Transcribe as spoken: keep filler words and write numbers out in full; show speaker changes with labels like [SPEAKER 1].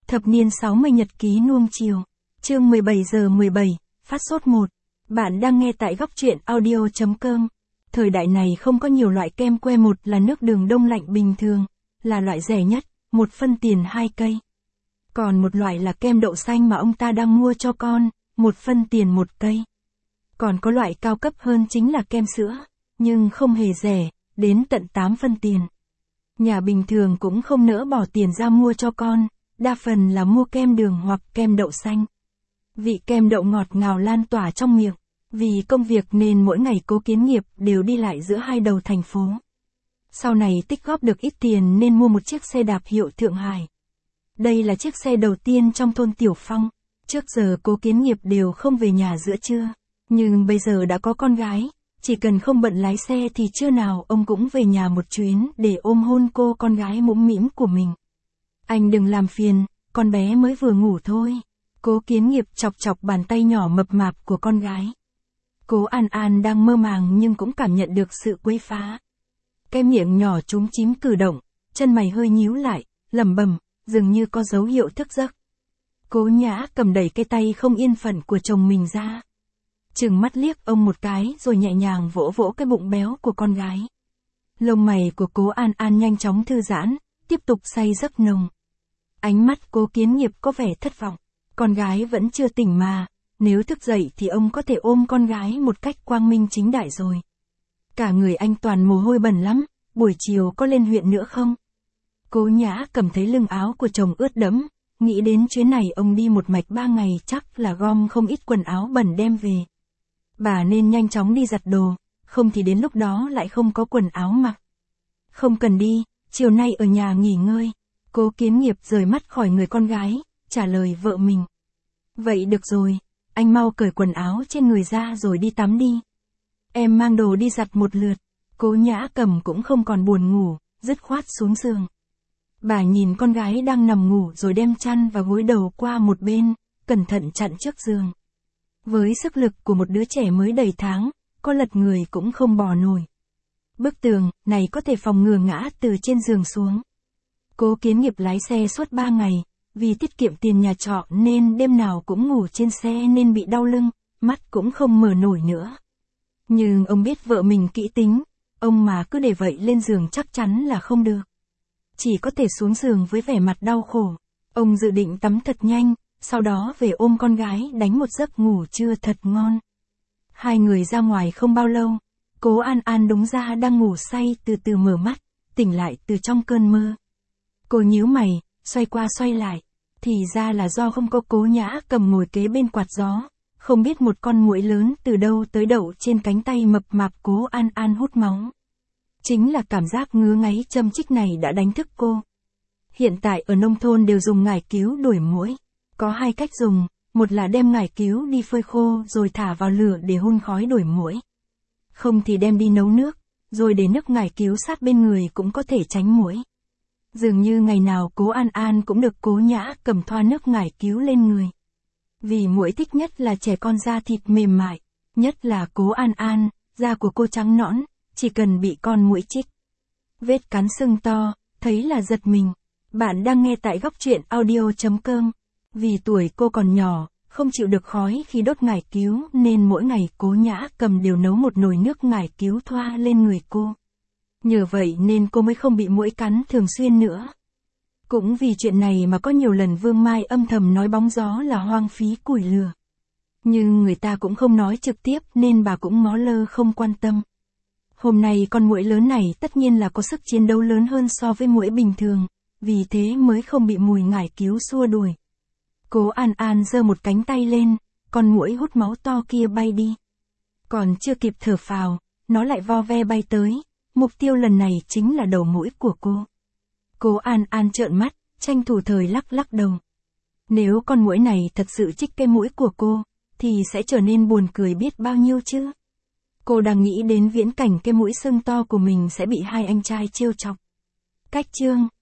[SPEAKER 1] Thập niên sáu mươi nhật ký nuông chiều. Chương mười bảy giờ mười bảy, phát sốt một. Bạn đang nghe tại góc truyện audio chấm com. Thời đại này không có nhiều loại kem que, một là nước đường đông lạnh bình thường, là loại rẻ nhất, một phân tiền hai cây. Còn một loại là kem đậu xanh mà ông ta đang mua cho con, một phân tiền một cây. Còn có loại cao cấp hơn chính là kem sữa, nhưng không hề rẻ, đến tận tám phân tiền. Nhà bình thường cũng không nỡ bỏ tiền ra mua cho con, đa phần là mua kem đường hoặc kem đậu xanh. Vị kem đậu ngọt ngào lan tỏa trong miệng. Vì công việc nên mỗi ngày Cố Kiến Nghiệp đều đi lại giữa hai đầu thành phố. Sau này tích góp được ít tiền nên mua một chiếc xe đạp hiệu Thượng Hải. Đây là chiếc xe đầu tiên trong thôn Tiểu Phong. Trước giờ Cố Kiến Nghiệp đều không về nhà giữa trưa. Nhưng bây giờ đã có con gái, chỉ cần không bận lái xe thì trưa nào ông cũng về nhà một chuyến để ôm hôn cô con gái mũm mĩm của mình. Anh đừng làm phiền, con bé mới vừa ngủ thôi. Cố Kiến Nghiệp chọc chọc bàn tay nhỏ mập mạp của con gái. Cố An An đang mơ màng nhưng cũng cảm nhận được sự quấy phá. Cái miệng nhỏ chúm chím cử động, chân mày hơi nhíu lại, lẩm bẩm, dường như có dấu hiệu thức giấc. Cố Nhã cầm đẩy cái tay không yên phận của chồng mình ra. Trừng mắt liếc ông một cái rồi nhẹ nhàng vỗ vỗ cái bụng béo của con gái. Lông mày của Cố An An nhanh chóng thư giãn, tiếp tục say giấc nồng. Ánh mắt Cố Kiến Nghiệp có vẻ thất vọng. Con gái vẫn chưa tỉnh mà, nếu thức dậy thì ông có thể ôm con gái một cách quang minh chính đại rồi. Cả người anh toàn mồ hôi bẩn lắm, buổi chiều có lên huyện nữa không? Cố Nhã cầm thấy lưng áo của chồng ướt đẫm, nghĩ đến chuyến này ông đi một mạch ba ngày chắc là gom không ít quần áo bẩn đem về. Bà nên nhanh chóng đi giặt đồ, không thì đến lúc đó lại không có quần áo mặc. Không cần đi, chiều nay ở nhà nghỉ ngơi. Cố Kiến Nghiệp rời mắt khỏi người con gái, trả lời vợ mình. Vậy được rồi, anh mau cởi quần áo trên người ra rồi đi tắm đi. Em mang đồ đi giặt một lượt. Cố Nhã Cầm cũng không còn buồn ngủ, dứt khoát xuống giường. Bà nhìn con gái đang nằm ngủ rồi đem chăn và gối đầu qua một bên, cẩn thận chặn trước giường. Với sức lực của một đứa trẻ mới đầy tháng, có lật người cũng không bò nổi. Bức tường này có thể phòng ngừa ngã từ trên giường xuống. Cố Kiến Nghiệp lái xe suốt ba ngày, vì tiết kiệm tiền nhà trọ nên đêm nào cũng ngủ trên xe nên bị đau lưng, mắt cũng không mở nổi nữa. Nhưng ông biết vợ mình kỹ tính, ông mà cứ để vậy lên giường chắc chắn là không được. Chỉ có thể xuống giường với vẻ mặt đau khổ. Ông dự định tắm thật nhanh, sau đó về ôm con gái đánh một giấc ngủ trưa thật ngon. Hai người ra ngoài không bao lâu, Cố An An đúng ra đang ngủ say từ từ mở mắt, tỉnh lại từ trong cơn mơ. Cô nhíu mày, xoay qua xoay lại, thì ra là do không có Cố Nhã Cầm ngồi kế bên quạt gió, không biết một con muỗi lớn từ đâu tới đậu trên cánh tay mập mạp Cố An An hút máu. Chính là cảm giác ngứa ngáy châm chích này đã đánh thức cô. Hiện tại ở nông thôn đều dùng ngải cứu đuổi muỗi. Có hai cách dùng, một là đem ngải cứu đi phơi khô rồi thả vào lửa để hun khói đuổi muỗi. Không thì đem đi nấu nước, rồi để nước ngải cứu sát bên người cũng có thể tránh muỗi. Dường như ngày nào Cố An An cũng được Cố Nhã Cầm thoa nước ngải cứu lên người. Vì muỗi thích nhất là trẻ con da thịt mềm mại, nhất là Cố An An, da của cô trắng nõn, chỉ cần bị con muỗi chích. Vết cắn sưng to, thấy là giật mình. Bạn đang nghe tại góc truyện audio chấm com. Vì tuổi cô còn nhỏ, không chịu được khói khi đốt ngải cứu nên mỗi ngày Cố Nhã Cầm đều nấu một nồi nước ngải cứu thoa lên người cô. Nhờ vậy nên cô mới không bị muỗi cắn thường xuyên nữa. Cũng vì chuyện này mà có nhiều lần Vương Mai âm thầm nói bóng gió là hoang phí củi lửa. Nhưng người ta cũng không nói trực tiếp nên bà cũng ngó lơ không quan tâm. Hôm nay con muỗi lớn này tất nhiên là có sức chiến đấu lớn hơn so với muỗi bình thường, vì thế mới không bị mùi ngải cứu xua đuổi. Cố An An giơ một cánh tay lên, con muỗi hút máu to kia bay đi. Còn chưa kịp thở phào, nó lại vo ve bay tới, mục tiêu lần này chính là đầu muỗi của cô. Cố An An trợn mắt, tranh thủ thời lắc lắc đầu. Nếu con muỗi này thật sự chích cái mũi của cô, thì sẽ trở nên buồn cười biết bao nhiêu chứ. Cô đang nghĩ đến viễn cảnh cái mũi sưng to của mình sẽ bị hai anh trai trêu chọc. Cách chương